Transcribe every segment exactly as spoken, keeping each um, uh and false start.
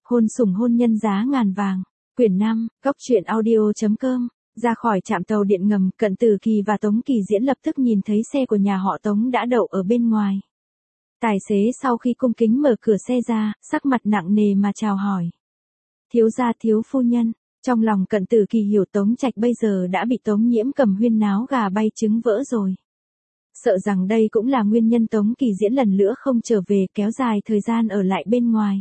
Hôn sủng hôn nhân giá ngàn vàng. Quyển năm, Cốc truyện audio.com. Ra khỏi trạm tàu điện ngầm, Cận Tử Kỳ và Tống Kỳ Diễn lập tức nhìn thấy xe của nhà họ Tống đã đậu ở bên ngoài. Tài xế sau khi cung kính mở cửa xe ra, sắc mặt nặng nề mà chào hỏi. Thiếu gia thiếu phu nhân. Trong lòng Cận Tử Kỳ hiểu Tống Trạch bây giờ đã bị Tống Nhiễm Cầm huyên náo gà bay trứng vỡ rồi. Sợ rằng đây cũng là nguyên nhân Tống Kỳ Diễn lần nữa không trở về, kéo dài thời gian ở lại bên ngoài.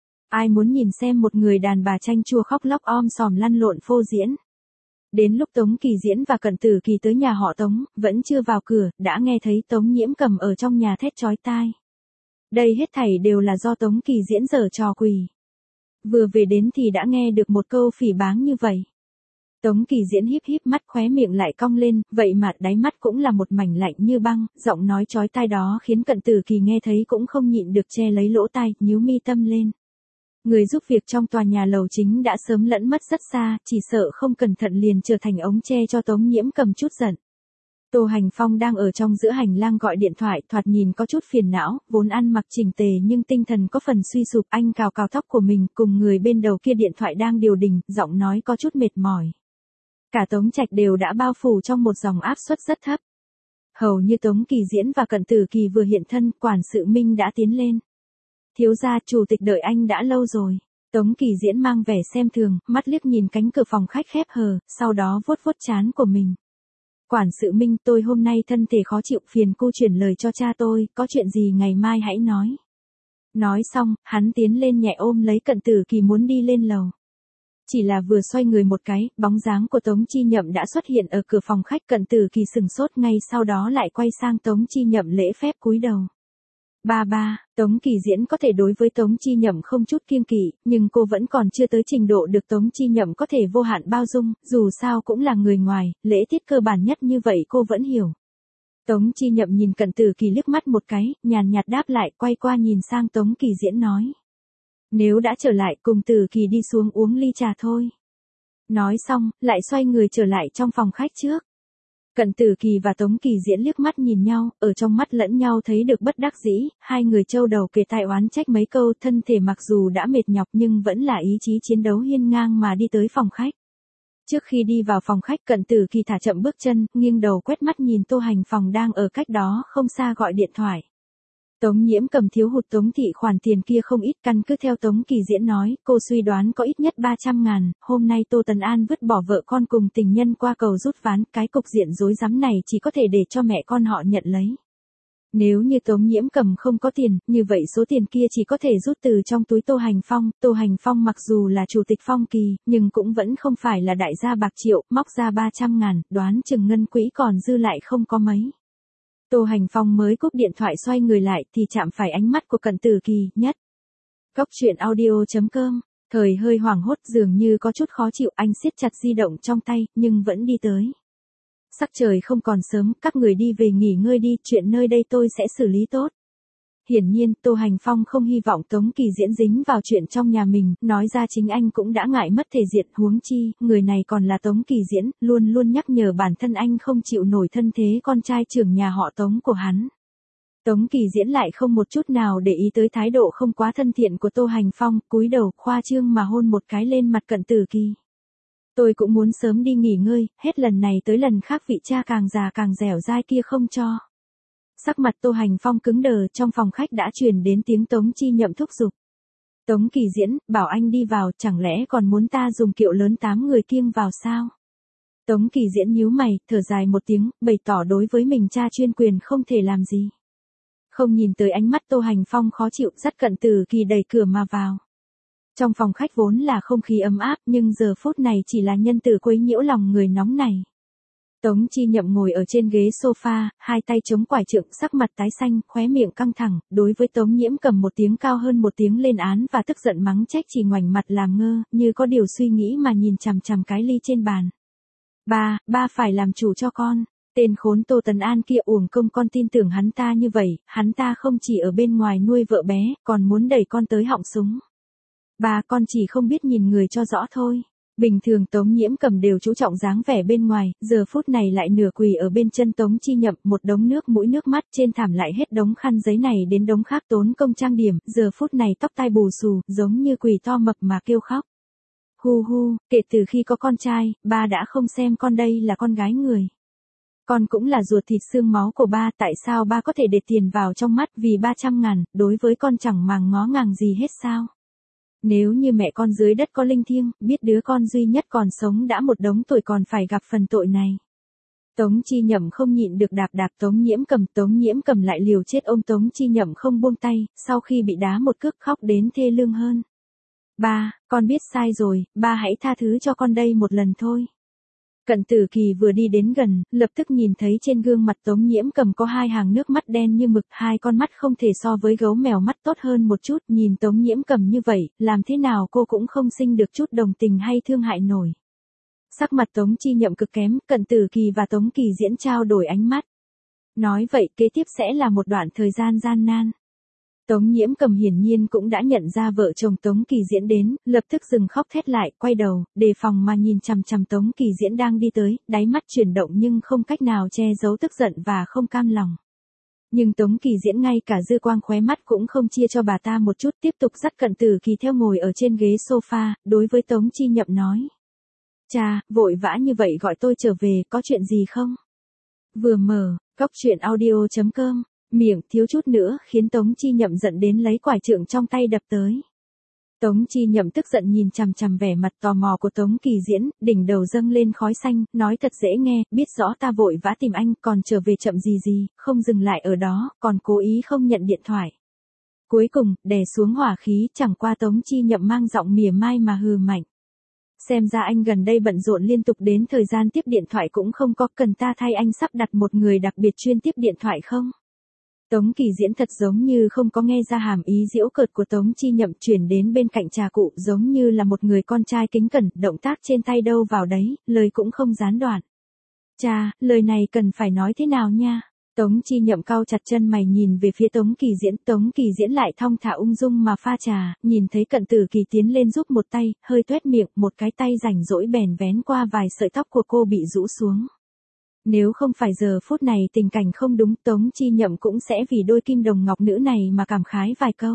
Ai muốn nhìn xem một người đàn bà chanh chua khóc lóc om sòm lăn lộn phô diễn. Đến lúc Tống Kỳ Diễn và Cận Tử Kỳ tới nhà họ Tống, vẫn chưa vào cửa, đã nghe thấy Tống Nhiễm Cầm ở trong nhà thét chói tai. Đây hết thảy đều là do Tống Kỳ Diễn giở trò quỷ. Vừa về đến thì đã nghe được một câu phỉ báng như vậy. Tống Kỳ Diễn híp híp mắt, khóe miệng lại cong lên, vậy mà đáy mắt cũng là một mảnh lạnh như băng, giọng nói chói tai đó khiến Cận Tử Kỳ nghe thấy cũng không nhịn được che lấy lỗ tai, nhíu mi tâm lên. Người giúp việc trong tòa nhà lầu chính đã sớm lẫn mất rất xa, chỉ sợ không cẩn thận liền trở thành ống tre cho Tống Nhiễm Cầm chút giận. Tô Hành Phong đang ở trong giữa hành lang gọi điện thoại, thoạt nhìn có chút phiền não, vốn ăn mặc chỉnh tề nhưng tinh thần có phần suy sụp, anh cào cào tóc của mình, cùng người bên đầu kia điện thoại đang điều đình, giọng nói có chút mệt mỏi. Cả Tống Trạch đều đã bao phủ trong một dòng áp suất rất thấp. Hầu như Tống Kỳ Diễn và Cận Tử Kỳ vừa hiện thân, quản sự Minh đã tiến lên. Thiếu gia, chủ tịch đợi anh đã lâu rồi. Tống Kỳ Diễn mang vẻ xem thường, mắt liếc nhìn cánh cửa phòng khách khép hờ, sau đó vuốt vuốt trán của mình. Quản sự Minh, tôi hôm nay thân thể khó chịu, phiền cô chuyển lời cho cha tôi, có chuyện gì ngày mai hãy nói. Nói xong, hắn tiến lên nhẹ ôm lấy Cận Tử Kỳ muốn đi lên lầu. Chỉ là vừa xoay người một cái, bóng dáng của Tống Chi Nhậm đã xuất hiện ở cửa phòng khách, Cận Tử Kỳ sừng sốt, ngay sau đó lại quay sang Tống Chi Nhậm lễ phép cúi đầu. Ba ba, Tống Kỳ Diễn có thể đối với Tống Chi Nhậm không chút kiêng kỵ, nhưng cô vẫn còn chưa tới trình độ được Tống Chi Nhậm có thể vô hạn bao dung, dù sao cũng là người ngoài, lễ tiết cơ bản nhất như vậy cô vẫn hiểu. Tống Chi Nhậm nhìn Cận Tử Kỳ liếc mắt một cái, nhàn nhạt đáp lại, quay qua nhìn sang Tống Kỳ Diễn nói. Nếu đã trở lại, cùng Tử Kỳ đi xuống uống ly trà thôi. Nói xong, lại xoay người trở lại trong phòng khách trước. Cận Tử Kỳ và Tống Kỳ Diễn liếc mắt nhìn nhau, ở trong mắt lẫn nhau thấy được bất đắc dĩ, hai người châu đầu kề tai oán trách mấy câu, thân thể mặc dù đã mệt nhọc nhưng vẫn là ý chí chiến đấu hiên ngang mà đi tới phòng khách. Trước khi đi vào phòng khách, Cận Tử Kỳ thả chậm bước chân, nghiêng đầu quét mắt nhìn Tô Hành Phong đang ở cách đó không xa gọi điện thoại. Tống Nhiễm Cầm thiếu hụt Tống thị khoản tiền kia không ít, căn cứ theo Tống Kỳ Diễn nói, cô suy đoán có ít nhất ba trăm ngàn, hôm nay Tô Tấn An vứt bỏ vợ con cùng tình nhân qua cầu rút ván, cái cục diện rối rắm này chỉ có thể để cho mẹ con họ nhận lấy. Nếu như Tống Nhiễm Cầm không có tiền, như vậy số tiền kia chỉ có thể rút từ trong túi Tô Hành Phong, Tô Hành Phong mặc dù là chủ tịch Phong Kỳ, nhưng cũng vẫn không phải là đại gia bạc triệu, móc ra ba trăm ngàn, đoán chừng ngân quỹ còn dư lại không có mấy. Tô Hành Phong mới cúp điện thoại xoay người lại thì chạm phải ánh mắt của Cận Tử Kỳ, nhất. Cốc truyện audio.com, thời hơi hoảng hốt dường như có chút khó chịu, anh siết chặt di động trong tay, nhưng vẫn đi tới. Sắc trời không còn sớm, các người đi về nghỉ ngơi đi, chuyện nơi đây tôi sẽ xử lý tốt. Hiển nhiên, Tô Hành Phong không hy vọng Tống Kỳ Diễn dính vào chuyện trong nhà mình, nói ra chính anh cũng đã ngại mất thể diện, huống chi, người này còn là Tống Kỳ Diễn, luôn luôn nhắc nhở bản thân anh không chịu nổi thân thế con trai trưởng nhà họ Tống của hắn. Tống Kỳ Diễn lại không một chút nào để ý tới thái độ không quá thân thiện của Tô Hành Phong, cúi đầu, khoa trương mà hôn một cái lên mặt Cận Tử Kỳ. Tôi cũng muốn sớm đi nghỉ ngơi, hết lần này tới lần khác vị cha càng già càng dẻo dai kia không cho. Sắc mặt Tô Hành Phong cứng đờ, trong phòng khách đã truyền đến tiếng Tống Chi Nhậm thúc giục. Tống Kỳ Diễn, bảo anh đi vào, chẳng lẽ còn muốn ta dùng kiệu lớn tám người kiêng vào sao? Tống Kỳ Diễn nhíu mày, thở dài một tiếng, bày tỏ đối với mình cha chuyên quyền không thể làm gì. Không nhìn tới ánh mắt Tô Hành Phong khó chịu, dắt Cận Tử Kỳ đẩy cửa mà vào. Trong phòng khách vốn là không khí ấm áp, nhưng giờ phút này chỉ là nhân tử quấy nhiễu lòng người nóng này. Tống Chi Nhậm ngồi ở trên ghế sofa, hai tay chống quải trượng, sắc mặt tái xanh, khóe miệng căng thẳng, đối với Tống Nhiễm Cầm một tiếng cao hơn một tiếng lên án và tức giận mắng trách, chỉ ngoảnh mặt làm ngơ, như có điều suy nghĩ mà nhìn chằm chằm cái ly trên bàn. Ba, ba phải làm chủ cho con. Tên khốn Tô Tấn An kia uổng công con tin tưởng hắn ta như vậy, hắn ta không chỉ ở bên ngoài nuôi vợ bé, còn muốn đẩy con tới họng súng. Ba, con chỉ không biết nhìn người cho rõ thôi. Bình thường Tống Nhiễm Cầm đều chú trọng dáng vẻ bên ngoài, giờ phút này lại nửa quỳ ở bên chân Tống Chi Nhậm, một đống nước mũi nước mắt trên thảm lại hết đống khăn giấy này đến đống khác tốn công trang điểm, giờ phút này tóc tai bù xù, giống như quỳ to mập mà kêu khóc. Hu hu, kể từ khi có con trai, ba đã không xem con đây là con gái người. Con cũng là ruột thịt xương máu của ba, tại sao ba có thể để tiền vào trong mắt vì ba trăm ngàn, đối với con chẳng màng ngó ngàng gì hết sao? Nếu như mẹ con dưới đất có linh thiêng, biết đứa con duy nhất còn sống đã một đống tuổi còn phải gặp phần tội này. Tống Chi Nhậm không nhịn được đạp đạp Tống Nhiễm Cầm, Tống Nhiễm Cầm lại liều chết ôm Tống Chi Nhậm không buông tay, sau khi bị đá một cước khóc đến thê lương hơn. Ba, con biết sai rồi, ba hãy tha thứ cho con đây một lần thôi. Cận Tử Kỳ vừa đi đến gần, lập tức nhìn thấy trên gương mặt Tống Nhiễm Cầm có hai hàng nước mắt đen như mực, hai con mắt không thể so với gấu mèo mắt tốt hơn một chút, nhìn Tống Nhiễm Cầm như vậy, làm thế nào cô cũng không sinh được chút đồng tình hay thương hại nổi. Sắc mặt Tống Chi Nhậm cực kém, Cận Tử Kỳ và Tống Kỳ Diễn trao đổi ánh mắt. Nói vậy kế tiếp sẽ là một đoạn thời gian gian nan. Tống Nhiễm Cầm hiển nhiên cũng đã nhận ra vợ chồng Tống Kỳ Diễn đến, lập tức dừng khóc thét lại, quay đầu, đề phòng mà nhìn chằm chằm Tống Kỳ Diễn đang đi tới, đáy mắt chuyển động nhưng không cách nào che giấu tức giận và không cam lòng. Nhưng Tống Kỳ Diễn ngay cả dư quang khóe mắt cũng không chia cho bà ta một chút, tiếp tục dắt Cận Tử Kỳ theo ngồi ở trên ghế sofa, đối với Tống Chi Nhậm nói. Cha, vội vã như vậy gọi tôi trở về, có chuyện gì không? Vừa mở, cóc truyện audio chấm com. Miệng thiếu chút nữa khiến Tống Chi Nhậm giận đến lấy quải trượng trong tay đập tới. Tống Chi Nhậm tức giận nhìn chằm chằm vẻ mặt tò mò của Tống Kỳ Diễn, đỉnh đầu dâng lên khói xanh, nói thật dễ nghe, biết rõ ta vội vã tìm anh, còn trở về chậm gì gì, không dừng lại ở đó, còn cố ý không nhận điện thoại. Cuối cùng, đè xuống hỏa khí, chẳng qua Tống Chi Nhậm mang giọng mỉa mai mà hừ mạnh. Xem ra anh gần đây bận rộn liên tục đến thời gian tiếp điện thoại cũng không có, cần ta thay anh sắp đặt một người đặc biệt chuyên tiếp điện thoại không? Tống Kỳ Diễn thật giống như không có nghe ra hàm ý giễu cợt của Tống Chi Nhậm, chuyển đến bên cạnh trà cụ giống như là một người con trai kính cẩn, động tác trên tay đâu vào đấy, lời cũng không gián đoạn. Cha, lời này cần phải nói thế nào nha? Tống Chi Nhậm cau chặt chân mày nhìn về phía Tống Kỳ Diễn, Tống Kỳ Diễn lại thong thả ung dung mà pha trà, nhìn thấy Cận Tử Kỳ tiến lên giúp một tay, hơi tuét miệng, một cái tay rảnh rỗi bèn vén qua vài sợi tóc của cô bị rũ xuống. Nếu không phải giờ phút này tình cảnh không đúng, Tống Chi Nhậm cũng sẽ vì đôi kim đồng ngọc nữ này mà cảm khái vài câu.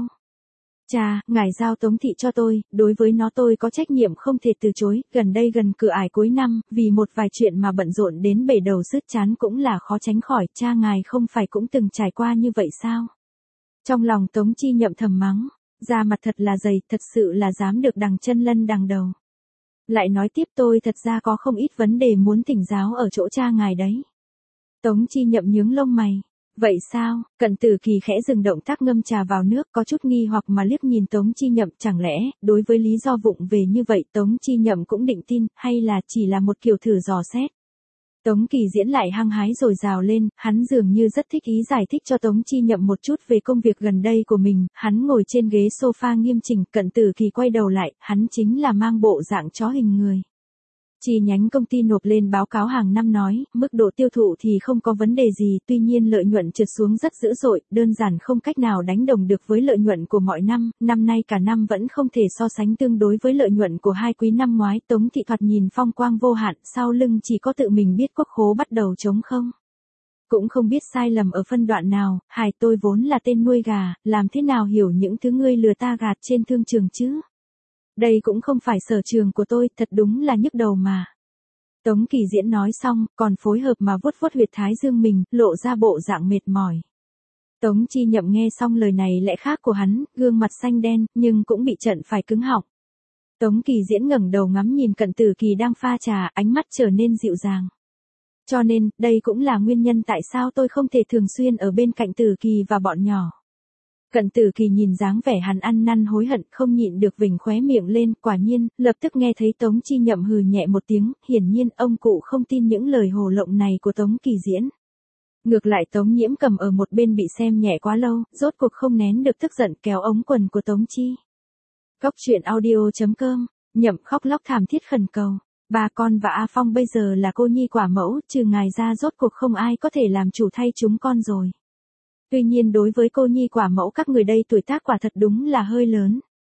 Cha, ngài giao Tống thị cho tôi, đối với nó tôi có trách nhiệm không thể từ chối, gần đây gần cửa ải cuối năm, vì một vài chuyện mà bận rộn đến bể đầu sứt chán cũng là khó tránh khỏi, cha ngài không phải cũng từng trải qua như vậy sao? Trong lòng Tống Chi Nhậm thầm mắng, da mặt thật là dày, thật sự là dám được đằng chân lân đằng đầu. Lại nói tiếp tôi thật ra có không ít vấn đề muốn thỉnh giáo ở chỗ cha ngài đấy. Tống Chi Nhậm nhướng lông mày. Vậy sao? Cận Tử Kỳ khẽ dừng động tác ngâm trà vào nước, có chút nghi hoặc mà liếc nhìn Tống Chi Nhậm, chẳng lẽ, đối với lý do vụng về như vậy Tống Chi Nhậm cũng định tin, hay là chỉ là một kiểu thử dò xét. Tống Kỳ Diễn lại hăng hái rồi rào lên, hắn dường như rất thích ý giải thích cho Tống Chi Nhậm một chút về công việc gần đây của mình, hắn ngồi trên ghế sofa nghiêm chỉnh, Cận Tử Kỳ quay đầu lại, hắn chính là mang bộ dạng chó hình người. Chi nhánh công ty nộp lên báo cáo hàng năm nói, mức độ tiêu thụ thì không có vấn đề gì, tuy nhiên lợi nhuận trượt xuống rất dữ dội, đơn giản không cách nào đánh đồng được với lợi nhuận của mọi năm, năm nay cả năm vẫn không thể so sánh tương đối với lợi nhuận của hai quý năm ngoái. Tống thị thoạt nhìn phong quang vô hạn, sau lưng chỉ có tự mình biết quốc khố bắt đầu trống không. Cũng không biết sai lầm ở phân đoạn nào, hài tôi vốn là tên nuôi gà, làm thế nào hiểu những thứ ngươi lừa ta gạt trên thương trường chứ? Đây cũng không phải sở trường của tôi, thật đúng là nhức đầu mà. Tống Kỳ Diễn nói xong, còn phối hợp mà vuốt vuốt huyệt thái dương mình, lộ ra bộ dạng mệt mỏi. Tống Chi Nhậm nghe xong lời này lẽ khác của hắn, gương mặt xanh đen, nhưng cũng bị trận phải cứng họng. Tống Kỳ Diễn ngẩng đầu ngắm nhìn Cận Tử Kỳ đang pha trà, ánh mắt trở nên dịu dàng. Cho nên, đây cũng là nguyên nhân tại sao tôi không thể thường xuyên ở bên cạnh Tử Kỳ và bọn nhỏ. Cận Tử Kỳ nhìn dáng vẻ hắn ăn năn hối hận, không nhịn được vểnh khóe miệng lên, quả nhiên, lập tức nghe thấy Tống Chi Nhậm hừ nhẹ một tiếng, hiển nhiên ông cụ không tin những lời hồ lộng này của Tống Kỳ Diễn. Ngược lại Tống Nhiễm Cầm ở một bên bị xem nhẹ quá lâu, rốt cuộc không nén được tức giận kéo ống quần của Tống Chi. Cóc truyện audio chấm com, Nhậm khóc lóc thảm thiết khẩn cầu. Ba con và A Phong bây giờ là cô nhi quả mẫu, trừ ngài ra rốt cuộc không ai có thể làm chủ thay chúng con rồi. Tuy nhiên đối với cô nhi quả mẫu các người đây tuổi tác quả thật đúng là hơi lớn.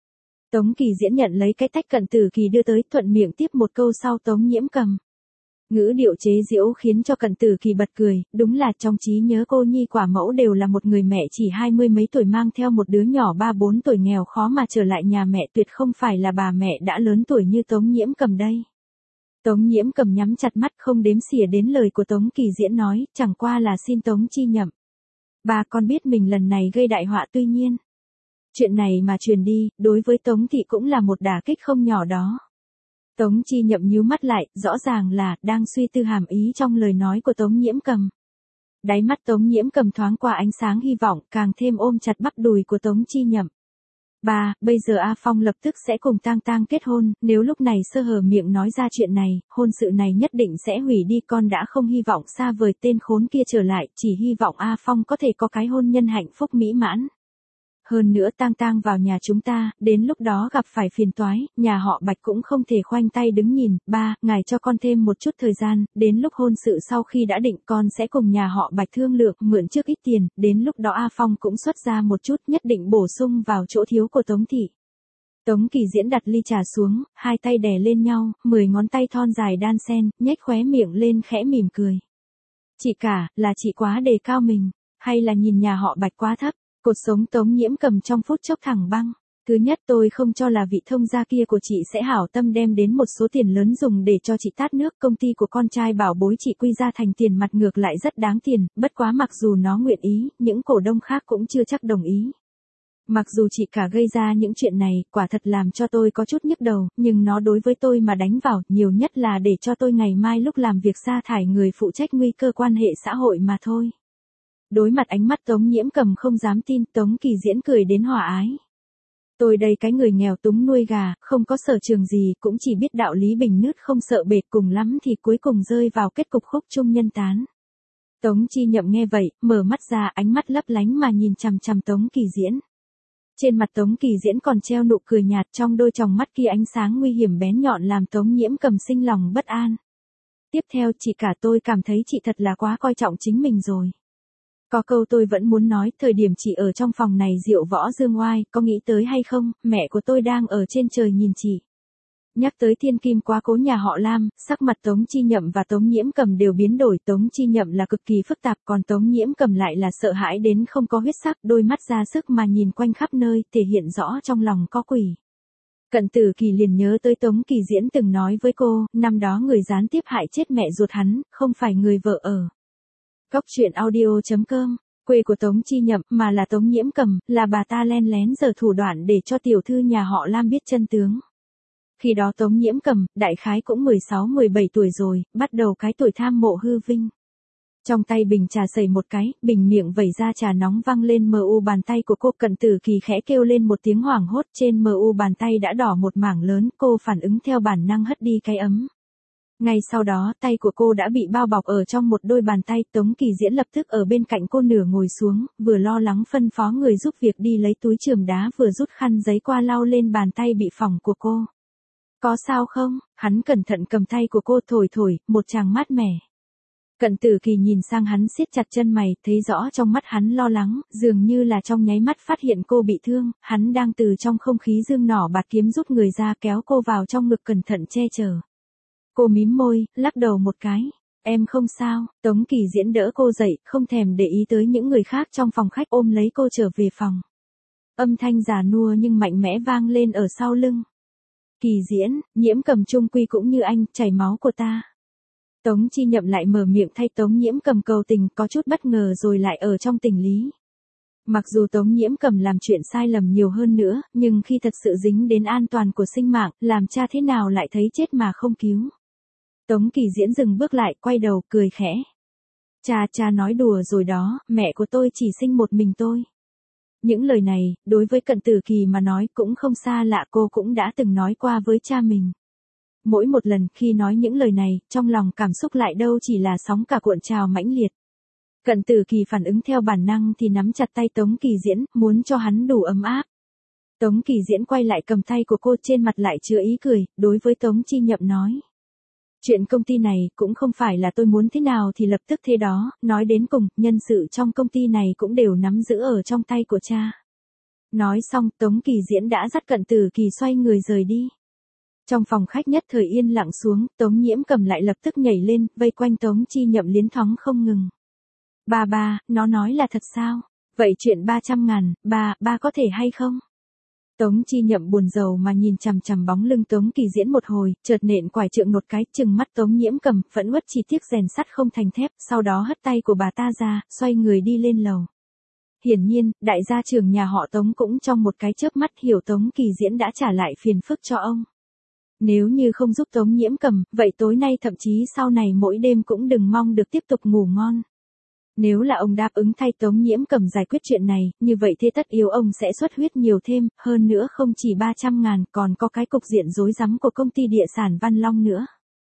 Tống Kỳ Diễn nhận lấy cái tách Cận Tử Kỳ đưa tới, thuận miệng tiếp một câu sau Tống Nhiễm Cầm. Ngữ điệu chế giễu khiến cho Cận Tử Kỳ bật cười, đúng là trong trí nhớ cô nhi quả mẫu đều là một người mẹ chỉ hai mươi mấy tuổi mang theo một đứa nhỏ ba bốn tuổi nghèo khó mà trở lại nhà mẹ, tuyệt không phải là bà mẹ đã lớn tuổi như Tống Nhiễm Cầm đây. Tống Nhiễm Cầm nhắm chặt mắt không đếm xỉa đến lời của Tống Kỳ Diễn nói, chẳng qua là xin Tống Chi Nhậm. Bà con biết mình lần này gây đại họa, tuy nhiên chuyện này mà truyền đi, đối với Tống Thị cũng là một đả kích không nhỏ đó. Tống Chi Nhậm nhíu mắt lại, rõ ràng là đang suy tư hàm ý trong lời nói của Tống Nhiễm Cầm. Đáy mắt Tống Nhiễm Cầm thoáng qua ánh sáng hy vọng, càng thêm ôm chặt bắp đùi của Tống Chi Nhậm. Bà, bây giờ A Phong lập tức sẽ cùng Tang Tang kết hôn, nếu lúc này sơ hở miệng nói ra chuyện này, hôn sự này nhất định sẽ hủy đi, con đã không hy vọng xa vời tên khốn kia trở lại, chỉ hy vọng A Phong có thể có cái hôn nhân hạnh phúc mỹ mãn. Hơn nữa Tang Tang vào nhà chúng ta, đến lúc đó gặp phải phiền toái, nhà họ Bạch cũng không thể khoanh tay đứng nhìn. Ba, ngài cho con thêm một chút thời gian, đến lúc hôn sự sau khi đã định con sẽ cùng nhà họ Bạch thương lượng, mượn trước ít tiền, đến lúc đó A Phong cũng xuất ra một chút, nhất định bổ sung vào chỗ thiếu của Tống Thị. Tống Kỳ Diễn đặt ly trà xuống, hai tay đè lên nhau, mười ngón tay thon dài đan sen, nhếch khóe miệng lên khẽ mỉm cười. Chị cả, là chị quá đề cao mình, hay là nhìn nhà họ Bạch quá thấp? Cột sống Tống Nhiễm Cầm trong phút chốc thẳng băng. Thứ nhất, tôi không cho là vị thông gia kia của chị sẽ hảo tâm đem đến một số tiền lớn dùng để cho chị tát nước. Công ty của con trai bảo bối chị quy ra thành tiền mặt ngược lại rất đáng tiền, bất quá mặc dù nó nguyện ý, những cổ đông khác cũng chưa chắc đồng ý. Mặc dù chị cả gây ra những chuyện này, quả thật làm cho tôi có chút nhức đầu, nhưng nó đối với tôi mà đánh vào, nhiều nhất là để cho tôi ngày mai lúc làm việc sa thải người phụ trách nguy cơ quan hệ xã hội mà thôi. Đối mặt ánh mắt Tống Nhiễm Cầm không dám tin, Tống Kỳ Diễn cười đến hòa ái. Tôi đây cái người nghèo túng nuôi gà, không có sở trường gì, cũng chỉ biết đạo lý bình nứt không sợ bệt, cùng lắm thì cuối cùng rơi vào kết cục khúc chung nhân tán. Tống Chi Nhậm nghe vậy, mở mắt ra, ánh mắt lấp lánh mà nhìn chằm chằm Tống Kỳ Diễn. Trên mặt Tống Kỳ Diễn còn treo nụ cười nhạt, trong đôi tròng mắt kia ánh sáng nguy hiểm bén nhọn làm Tống Nhiễm Cầm sinh lòng bất an. Tiếp theo, chị cả tôi cảm thấy chị thật là quá coi trọng chính mình rồi. Có câu tôi vẫn muốn nói, thời điểm chị ở trong phòng này diệu võ dương oai, có nghĩ tới hay không, mẹ của tôi đang ở trên trời nhìn chị. Nhắc tới thiên kim quá cố nhà họ Lam, sắc mặt Tống Chi Nhậm và Tống Nhiễm Cầm đều biến đổi. Tống Chi Nhậm là cực kỳ phức tạp, còn Tống Nhiễm Cầm lại là sợ hãi đến không có huyết sắc, đôi mắt ra sức mà nhìn quanh khắp nơi, thể hiện rõ trong lòng có quỷ. Cận Tử Kỳ liền nhớ tới Tống Kỳ Diễn từng nói với cô, năm đó người gián tiếp hại chết mẹ ruột hắn, không phải người vợ ở Góc truyện audio chấm com, quê của Tống Chi Nhậm, mà là Tống Nhiễm Cầm, là bà ta len lén giở thủ đoạn để cho tiểu thư nhà họ Lam biết chân tướng. Khi đó Tống Nhiễm Cầm, đại khái cũng mười sáu mười bảy tuổi rồi, bắt đầu cái tuổi tham mộ hư vinh. Trong tay bình trà sẩy một cái, bình miệng vẩy ra trà nóng văng lên mờ u bàn tay của cô. Cận Tử Kỳ khẽ kêu lên một tiếng hoảng hốt, trên mờ u bàn tay đã đỏ một mảng lớn, cô phản ứng theo bản năng hất đi cái ấm. Ngay sau đó, tay của cô đã bị bao bọc ở trong một đôi bàn tay. Tống Kỳ Diễn lập tức ở bên cạnh cô nửa ngồi xuống, vừa lo lắng phân phó người giúp việc đi lấy túi chườm đá, vừa rút khăn giấy qua lau lên bàn tay bị phỏng của cô. Có sao không? Hắn cẩn thận cầm tay của cô thổi thổi, một tràng mát mẻ. Cận Tử Kỳ nhìn sang hắn siết chặt chân mày, thấy rõ trong mắt hắn lo lắng, dường như là trong nháy mắt phát hiện cô bị thương, hắn đang từ trong không khí dương nỏ bạt kiếm rút người ra, kéo cô vào trong ngực cẩn thận che chở. Cô mím môi, lắc đầu một cái. Em không sao. Tống Kỳ Diễn đỡ cô dậy, không thèm để ý tới những người khác trong phòng khách, ôm lấy cô trở về phòng. Âm thanh già nua nhưng mạnh mẽ vang lên ở sau lưng. Kỳ Diễn, Nhiễm Cầm chung quy cũng như anh, chảy máu của ta. Tống Chi Nhậm lại mở miệng thay Tống Nhiễm Cầm cầu tình, có chút bất ngờ rồi lại ở trong tình lý. Mặc dù Tống Nhiễm Cầm làm chuyện sai lầm nhiều hơn nữa, nhưng khi thật sự dính đến an toàn của sinh mạng, làm cha thế nào lại thấy chết mà không cứu. Tống Kỳ Diễn dừng bước lại, quay đầu, cười khẽ. Cha, cha nói đùa rồi đó, mẹ của tôi chỉ sinh một mình tôi. Những lời này, đối với Cận Tử Kỳ mà nói cũng không xa lạ, cô cũng đã từng nói qua với cha mình. Mỗi một lần khi nói những lời này, trong lòng cảm xúc lại đâu chỉ là sóng cả cuộn trào mãnh liệt. Cận Tử Kỳ phản ứng theo bản năng thì nắm chặt tay Tống Kỳ Diễn, muốn cho hắn đủ ấm áp. Tống Kỳ Diễn quay lại cầm tay của cô, trên mặt lại chứa ý cười, đối với Tống Chi Nhậm nói. Chuyện công ty này cũng không phải là tôi muốn thế nào thì lập tức thế đó, nói đến cùng, nhân sự trong công ty này cũng đều nắm giữ ở trong tay của cha. Nói xong Tống Kỳ Diễn đã dắt Cận Tử Kỳ xoay người rời đi. Trong phòng khách nhất thời yên lặng xuống, Tống Nhiễm Cầm lại lập tức nhảy lên, vây quanh Tống Chi Nhậm liến thoáng không ngừng. Ba ba, nó nói là thật sao? Vậy chuyện ba trăm ngàn, ba, ba có thể hay không? Tống Chi Nhậm buồn rầu mà nhìn chằm chằm bóng lưng Tống Kỳ Diễn một hồi, chợt nện quải trượng một cái, trừng mắt Tống Nhiễm Cầm, phẫn uất chỉ tiếc rèn sắt không thành thép, sau đó hất tay của bà ta ra, xoay người đi lên lầu. Hiển nhiên, đại gia trưởng nhà họ Tống cũng trong một cái chớp mắt hiểu Tống Kỳ Diễn đã trả lại phiền phức cho ông. Nếu như không giúp Tống Nhiễm Cầm, vậy tối nay thậm chí sau này mỗi đêm cũng đừng mong được tiếp tục ngủ ngon. Nếu là ông đáp ứng thay Tống Nhiễm Cầm giải quyết chuyện này, như vậy thế tất yếu ông sẽ xuất huyết nhiều thêm, hơn nữa không chỉ ba trăm ngàn còn có cái cục diện rối rắm của công ty địa sản Văn Long nữa.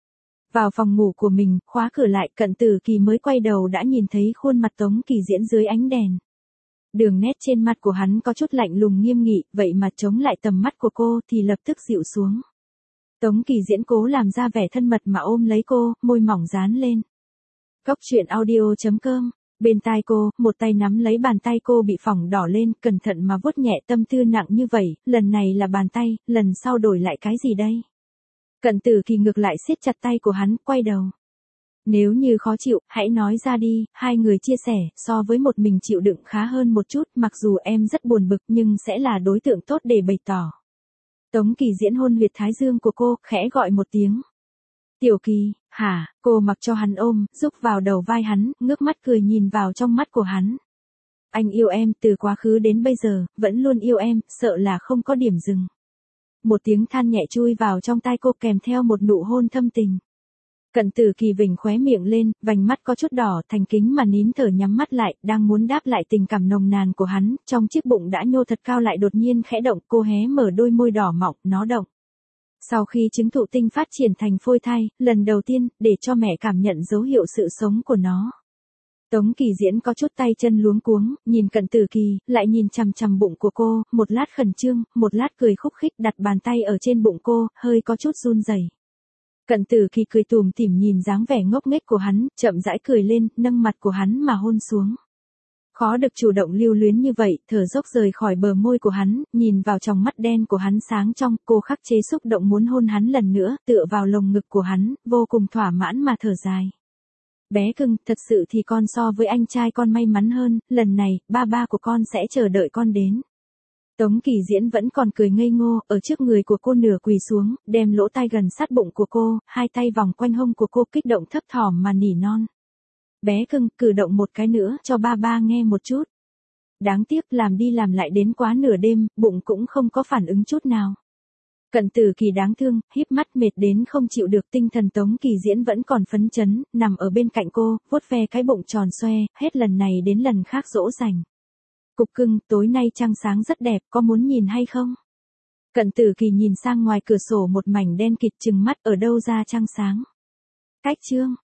Vào phòng ngủ của mình, khóa cửa lại, Cận Tử Kỳ mới quay đầu đã nhìn thấy khuôn mặt Tống Kỳ Diễn dưới ánh đèn. Đường nét trên mặt của hắn có chút lạnh lùng nghiêm nghị, vậy mà chống lại tầm mắt của cô thì lập tức dịu xuống. Tống Kỳ Diễn cố làm ra vẻ thân mật mà ôm lấy cô, môi mỏng dán lên. Cốc truyện audio chấm com. Bên tai cô, một tay nắm lấy bàn tay cô bị phỏng đỏ lên, cẩn thận mà vuốt nhẹ, tâm tư nặng như vậy, lần này là bàn tay, lần sau đổi lại cái gì đây? Cận Tử Kỳ ngược lại siết chặt tay của hắn, quay đầu. Nếu như khó chịu, hãy nói ra đi, hai người chia sẻ, so với một mình chịu đựng khá hơn một chút, mặc dù em rất buồn bực nhưng sẽ là đối tượng tốt để bày tỏ. Tống Kỳ Diễn hôn huyệt thái dương của cô, khẽ gọi một tiếng. Tiểu Kỳ, hả, cô mặc cho hắn ôm, rúc vào đầu vai hắn, ngước mắt cười nhìn vào trong mắt của hắn. Anh yêu em, từ quá khứ đến bây giờ, vẫn luôn yêu em, sợ là không có điểm dừng. Một tiếng than nhẹ chui vào trong tai cô kèm theo một nụ hôn thâm tình. Cận Tử Kỳ vểnh khóe miệng lên, vành mắt có chút đỏ, thành kính mà nín thở nhắm mắt lại, đang muốn đáp lại tình cảm nồng nàn của hắn, trong chiếc bụng đã nhô thật cao lại đột nhiên khẽ động, cô hé mở đôi môi đỏ mọng, nó động. Sau khi trứng thụ tinh phát triển thành phôi thai, lần đầu tiên, để cho mẹ cảm nhận dấu hiệu sự sống của nó. Tống Kỳ Diễn có chút tay chân luống cuống, nhìn Cận Tử Kỳ, lại nhìn chằm chằm bụng của cô, một lát khẩn trương, một lát cười khúc khích đặt bàn tay ở trên bụng cô, hơi có chút run rẩy. Cận Tử Kỳ cười tủm tỉm nhìn dáng vẻ ngốc nghếch của hắn, chậm rãi cười lên, nâng mặt của hắn mà hôn xuống. Khó được chủ động lưu luyến như vậy, thở dốc rời khỏi bờ môi của hắn, nhìn vào trong mắt đen của hắn sáng trong, cô khắc chế xúc động muốn hôn hắn lần nữa, tựa vào lồng ngực của hắn, vô cùng thỏa mãn mà thở dài. Bé cưng, thật sự thì con so với anh trai con may mắn hơn, lần này, ba ba của con sẽ chờ đợi con đến. Tống Kỳ Diễn vẫn còn cười ngây ngô, ở trước người của cô nửa quỳ xuống, đem lỗ tai gần sát bụng của cô, hai tay vòng quanh hông của cô kích động thấp thỏm mà nỉ non. Bé cưng, cử động một cái nữa cho ba ba nghe một chút. Đáng tiếc làm đi làm lại đến quá nửa đêm, bụng cũng không có phản ứng chút nào. Cận Tử Kỳ đáng thương, híp mắt mệt đến không chịu được, tinh thần Tống Kỳ Diễn vẫn còn phấn chấn, nằm ở bên cạnh cô, vuốt ve cái bụng tròn xoe, hết lần này đến lần khác dỗ dành. Cục cưng, tối nay trăng sáng rất đẹp, có muốn nhìn hay không? Cận Tử Kỳ nhìn sang ngoài cửa sổ một mảnh đen kịt, trừng mắt, ở đâu ra trăng sáng? Cách chương.